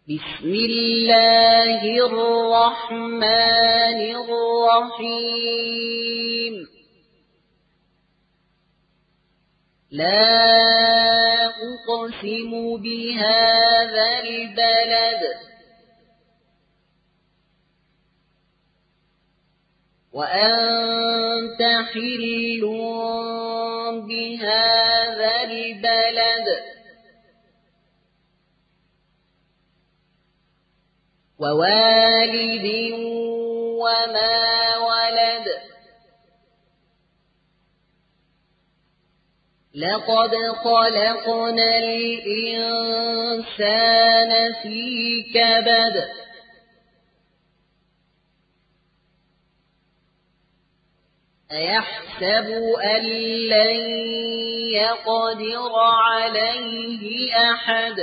بسم الله الرحمن الرحيم لا أقسم بهذا البلد وأنت حل بهذا البلد ووالد وما ولد لقد خلقنا الإنسان في كبد أيحسب أن لن يقدر عليه أحد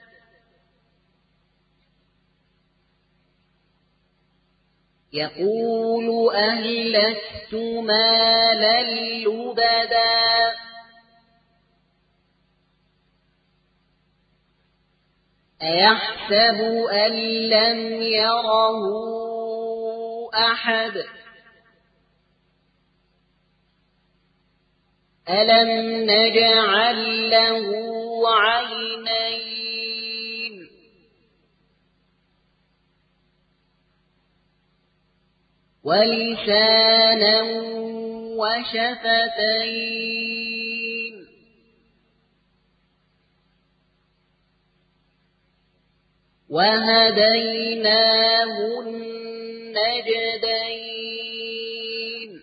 يقول أهلكت مالا لبدا أيحسب أن لم يره أحد ألم نجعل له عينين ولسانا وشفتين وهديناه النجدين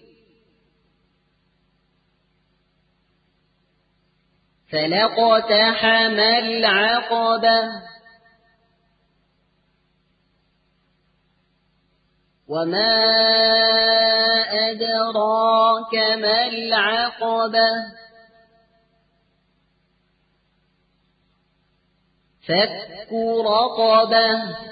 فلاقتحم العقبة وما أدراك ما العقبة فك رقبة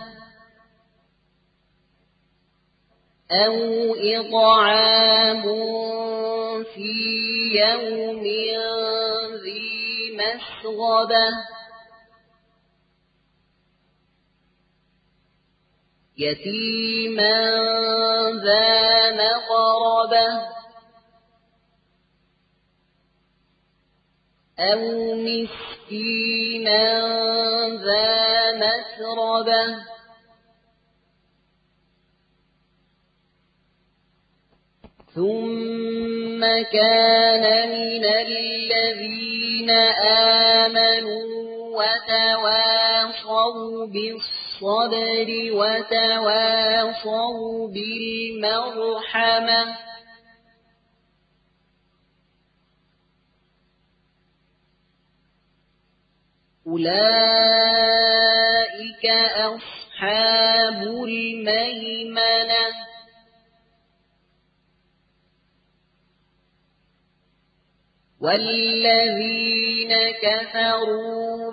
أو إطعام في يوم ذي مسغبة يتيما ذا مقربة أو مسكينا ذا مسربة ثم كان من الذين آمنوا وتواصوا بالصبر وتواصوا بالمرحمة أولئك أصحاب الميمنة والذين كفروا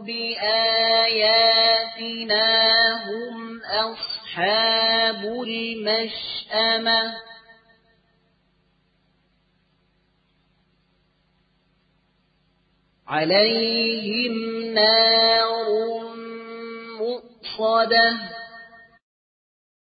بآياتنا هم أصحاب المشأمة عليهم نار مؤصدة